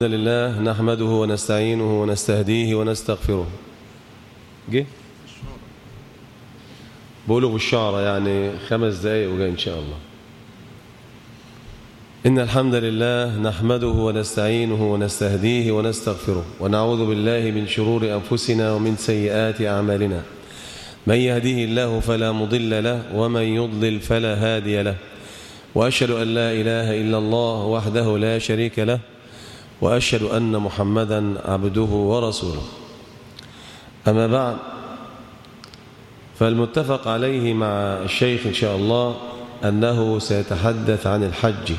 الحمد لله نحمده ونستعينه ونستهديه ونستغفره. جه بقوله بالشعر يعني 5 دقايق وجاي إن شاء الله. إن الحمد لله نحمده ونستعينه ونستهديه ونستغفره ونعوذ بالله من شرور أنفسنا ومن سيئات أعمالنا. من يهديه الله فلا مضل له ومن يضلل فلا هادي له، وأشهد أن لا إله إلا الله وحده لا شريك له، وأشهد أن محمدا عبده ورسوله. أما بعد، فالمتفق عليه مع الشيخ إن شاء الله أنه سيتحدث عن الحج،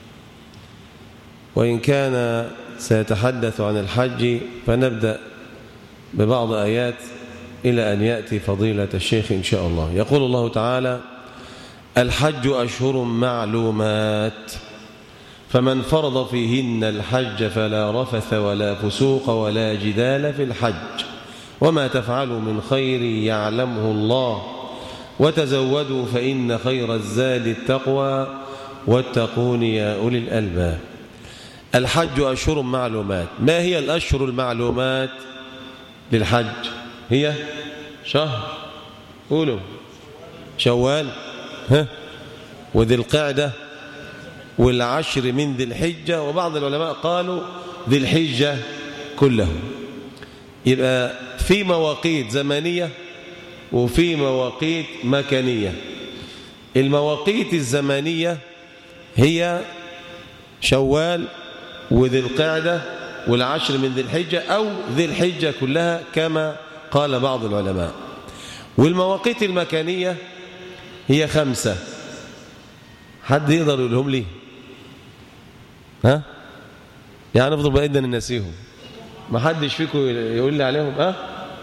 وإن كان سيتحدث عن الحج فنبدأ ببعض آيات إلى أن يأتي فضيلة الشيخ إن شاء الله. يقول الله تعالى: الحج أشهر معلومات، فمن فرض فيهن الحج فلا رفث ولا فسوق ولا جدال في الحج، وما تفعلوا من خير يعلمه الله، وتزودوا فإن خير الزاد التقوى، واتقون يا أولي الألباب. الحج أشهر معلومات. ما هي الأشهر المعلومات للحج؟ هي شهر، قولوا شوال، وذي القعدة، والعشر من ذي الحجة، وبعض العلماء قالوا ذي الحجة كله. يبقى في مواقيت زمنية وفي مواقيت مكانية. المواقيت الزمنية هي شوال وذي القعدة والعشر من ذي الحجة، أو ذي الحجة كلها كما قال بعض العلماء. والمواقيت المكانية هي 5. حد يقدر يقولهم لي؟ يعني افضل بقى إدنا ننسيهم، ما حدش فيكم يقول لي عليهم.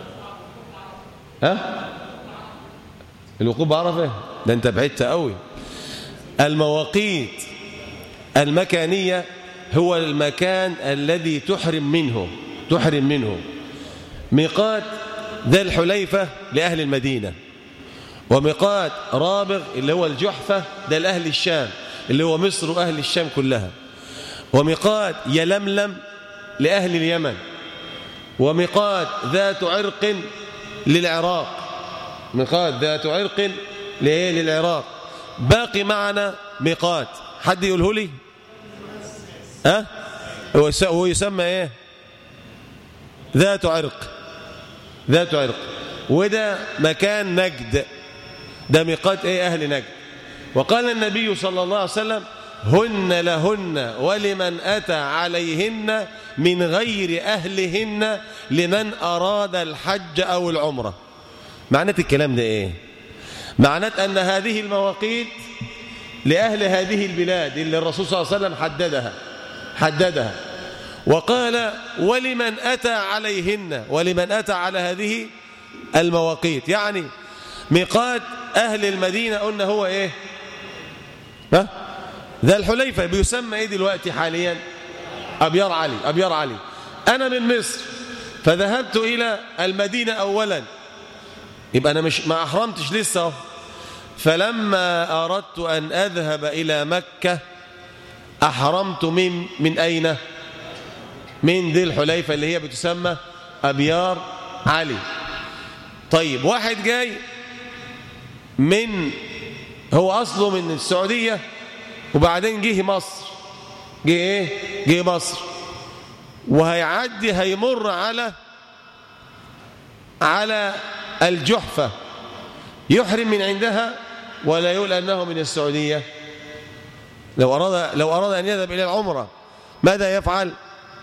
الوقوف بعرفة ده انت بعدت قوي. المواقيت المكانية هو المكان الذي تحرم منه. ميقات ذي الحليفة لأهل المدينة، وميقات رابغ اللي هو الجحفة ده لأهل الشام اللي هو مصر وأهل الشام كلها، وميقات يلملم لأهل اليمن، وميقات ذات عرق للعراق. ميقات ذات عرق للعراق. باقي معنا ميقات، حد يقوله لي؟ هو يسمى ايه؟ ذات عرق. وده مكان نجد، ده ميقات ايه؟ أهل نجد. وقال النبي صلى الله عليه وسلم: هن لهن ولمن أتى عليهن من غير أهلهن لمن أراد الحج أو العمرة. معنات الكلام ده إيه؟ معنات أن هذه المواقيت لأهل هذه البلاد اللي الرسول صلى الله عليه وسلم حددها، وقال: ولمن أتى عليهن، ولمن أتى على هذه المواقيت. يعني ميقات أهل المدينة قلنا هو إيه؟ ذا الحليفة. بيسمى ايه دلوقتي حاليا؟ أبيار علي. أنا من مصر فذهبت إلى المدينة أولا، يبقى أنا ما أحرمتش لسه. فلما أردت أن أذهب إلى مكة أحرمت من أين؟ من ذي الحليفة اللي هي بتسمى أبيار علي. طيب واحد جاي هو أصله من السعودية، وبعدين جه مصر. جه مصر، وهيعدي هيمر على الجحفة، يحرم من عندها ولا يقول أنه من السعودية؟ لو أراد أن يذهب إلى العمرة ماذا يفعل؟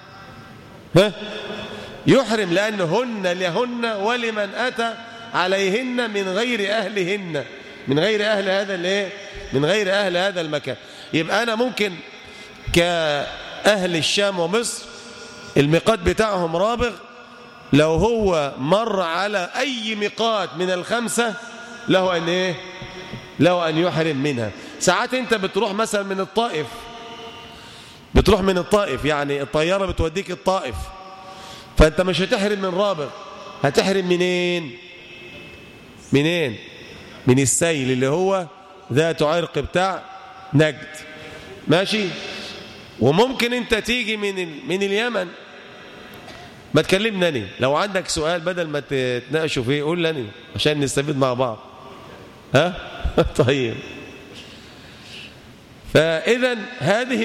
يحرم، لأن هن لهن ولمن أتى عليهن من غير أهلهن، من غير أهل هذا المكان. يبقى أنا ممكن كأهل الشام ومصر الميقات بتاعهم رابغ، لو هو مر على أي ميقات من ال5 له أن يحرم منها. ساعات أنت بتروح مثلا من الطائف، يعني الطيارة بتوديك الطائف، فأنت مش هتحرم من رابغ، هتحرم منين؟ من السيل اللي هو ذات عرق بتاع نجد. ماشي؟ وممكن انت تيجي من اليمن. ما تكلمنا أنا لو عندك سؤال بدل ما تتناقشوا فيه قول لي عشان نستفيد مع بعض. ها طيب. فإذا هذه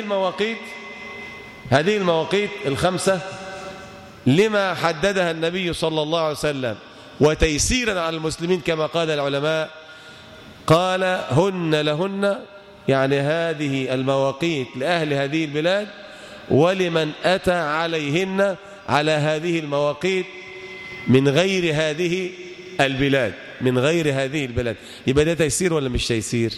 المواقيت الخمسة لما حددها النبي صلى الله عليه وسلم وتيسيرا على المسلمين كما قال العلماء، قال هن لهن، يعني هذه المواقيت لأهل هذه البلاد ولمن أتى عليهن على هذه المواقيت من غير هذه البلاد، من غير هذه البلاد. يبقى ده تيسير ولا مش تيسير؟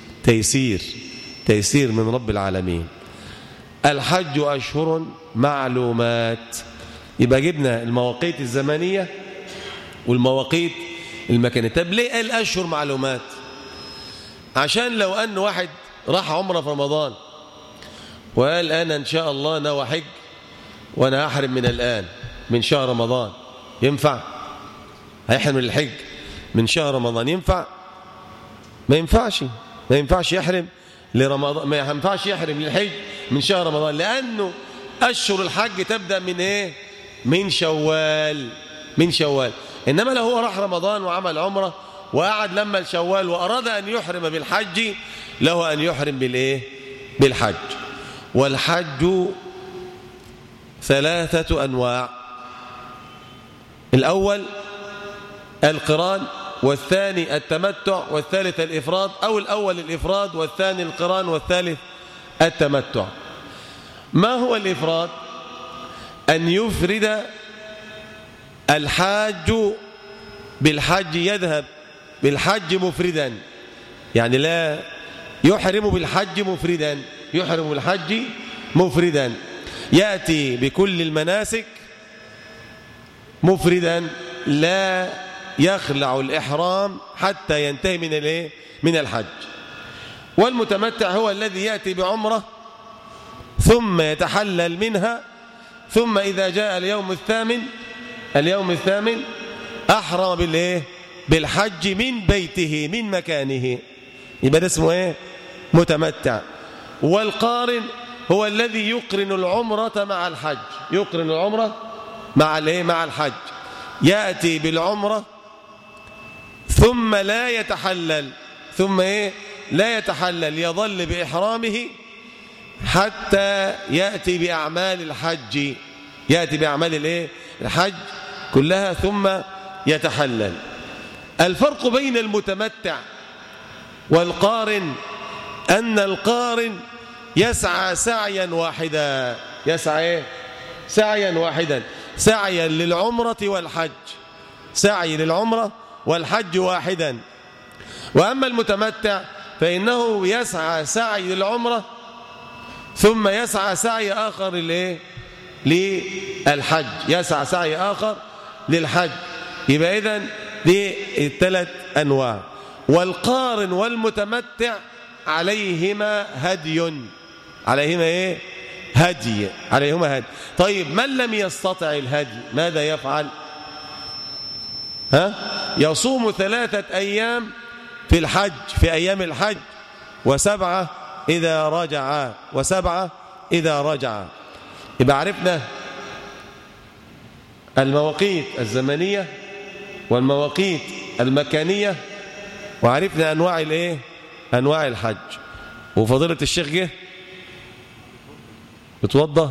تيسير من رب العالمين. الحج أشهر معلومات، يبقى جبنا المواقيت الزمنية والمواقيت المكانية. طب ليه قال أشهر معلومات؟ عشان لو أن واحد راح عمره في رمضان وقال أنا إن شاء الله ناوي حج وأنا أحرم من الآن من شهر رمضان، ينفع؟ هيحرم من الحج من شهر رمضان ينفع؟ ما ينفعش يحرم لرمضان، ما ينفعش يحرم للحج من شهر رمضان، لأنه أشهر الحج تبدأ من إيه؟ من شوال. إنما لو هو راح رمضان وعمل عمرة وقعد لما الشوال وأراد أن يحرم بالحج له أن يحرم بالإيه؟ بالحج. والحج 3 أنواع: الأول القران، والثاني التمتع، والثالث الإفراد، أو الأول الإفراد والثاني القران والثالث التمتع. ما هو الإفراد؟ أن يفرد الحاج بالحج، يذهب بالحج مفردا، يعني لا يحرم بالحج مفردا، يحرم بالحج مفردا، يأتي بكل المناسك مفردا، لا يخلع الإحرام حتى ينتهي من الحج. والمتمتع هو الذي يأتي بعمرة ثم يتحلل منها، ثم إذا جاء اليوم الثامن أحرم بالحج من بيته من مكانه، يبقى ده اسمه ايه؟ متمتع. والقارن هو الذي يقرن العمرة مع الحج، يقرن العمرة مع الحج، يأتي بالعمرة ثم لا يتحلل، لا يتحلل، يظل بإحرامه حتى يأتي بأعمال الحج، يأتي بأعمال الحج كلها ثم يتحلل. الفرق بين المتمتع والقارن أن القارن يسعى سعيا واحدا، سعيا للعمرة والحج، سعي للعمرة والحج واحدا. وأما المتمتع فإنه يسعى سعي للعمرة ثم يسعى سعي آخر للحج، يسعى سعي آخر للحج. يبقى إذن دي 3 أنواع. والقارن والمتمتع عليهما هدي، عليهما هدي. طيب من لم يستطع الهدي ماذا يفعل؟ يصوم 3 أيام في الحج، في أيام الحج، و7 إذا رجع. يبقى عرفنا المواقيت الزمنية والمواقيت المكانية، وعرفنا أنواع الحج. وفضيلة الشيخ جه اتوضى.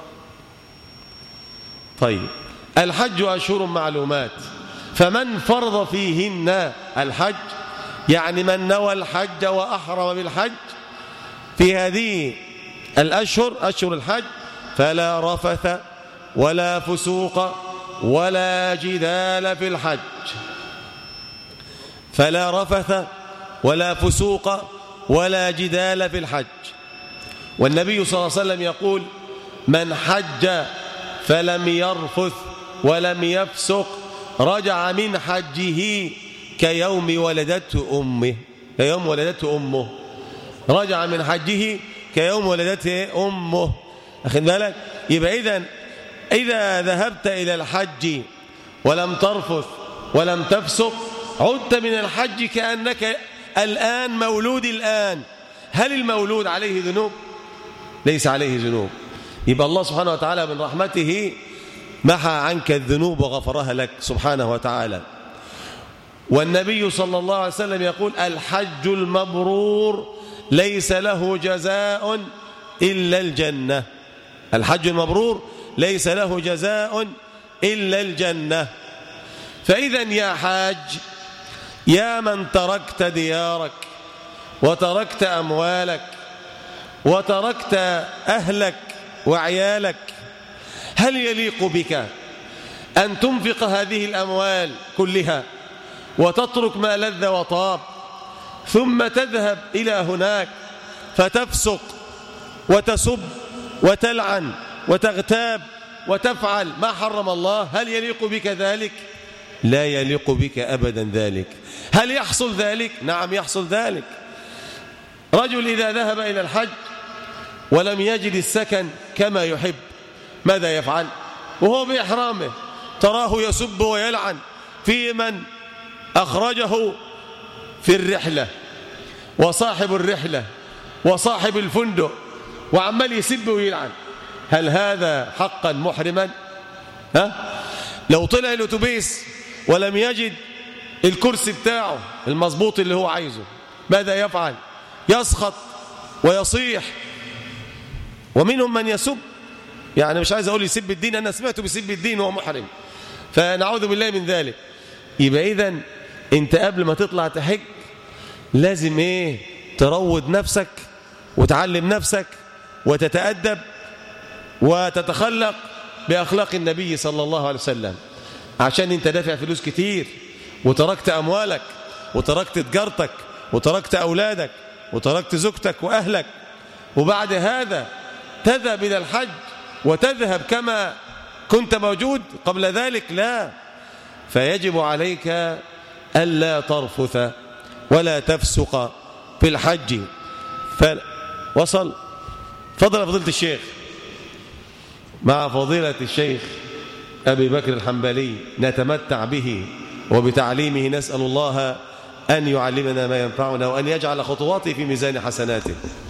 طيب، الحج أشهر معلومات، فمن فرض فيهن الحج، يعني من نوى الحج وأحرم بالحج في هذه الأشهر، أشهر الحج، فلا رفث ولا فسوق ولا جدال في الحج، فلا رفث ولا فسوق ولا جدال في الحج. والنبي صلى الله عليه وسلم يقول: من حج فلم يرفث ولم يفسق رجع من حجه كيوم ولدته أمه، رجع من حجه كيوم ولدته أمه. أخذ بالك؟ يبقى إذا ذهبت إلى الحج ولم ترفث ولم تفسق عدت من الحج كأنك الآن مولود الآن. هل المولود عليه ذنوب؟ ليس عليه ذنوب. يبقى الله سبحانه وتعالى من رحمته محى عنك الذنوب وغفرها لك سبحانه وتعالى. والنبي صلى الله عليه وسلم يقول الحج المبرور ليس له جزاء إلا الجنة. الحج المبرور ليس له جزاء إلا الجنة. فإذا يا حاج، يا من تركت ديارك وتركت أموالك وتركت أهلك وعيالك، هل يليق بك أن تنفق هذه الأموال كلها وتترك ما لذ وطاب، ثم تذهب إلى هناك فتفسق وتسب وتلعن وتغتاب وتفعل ما حرم الله؟ هل يليق بك ذلك؟ لا يليق بك أبدا ذلك. هل يحصل ذلك؟ نعم يحصل ذلك. رجل إذا ذهب إلى الحج ولم يجد السكن كما يحب، ماذا يفعل؟ وهو بإحرامه تراه يسب ويلعن في من أخرجه في الرحلة وصاحب الرحلة وصاحب الفندق، وعمال يسب ويلعن. هل هذا حقا محرما؟ لو طلع الأتوبيس ولم يجد الكرسي بتاعه المضبوط اللي هو عايزه، ماذا يفعل؟ يسخط ويصيح. ومنهم من يسب، يعني مش عايز أقول يسب الدين، أنا سمعته بيسب الدين وهو محرم، فنعوذ بالله من ذلك. يبقى إذن أنت قبل ما تطلع تحج لازم تروض نفسك وتعلم نفسك وتتأدب وتتخلق بأخلاق النبي صلى الله عليه وسلم، عشان أنت دافع فلوس كتير وتركت أموالك وتركت تجارتك وتركت أولادك وتركت زوجتك وأهلك، وبعد هذا تذهب إلى الحج وتذهب كما كنت موجود قبل ذلك؟ لا. فيجب عليك ألا ترفث ولا تفسق في الحج. وصل. فضل فضيلة الشيخ. مع فضيلة الشيخ أبي بكر الحنبلي نتمتع به وبتعليمه، نسأل الله أن يعلمنا ما ينفعنا وأن يجعل خطواته في ميزان حسناته.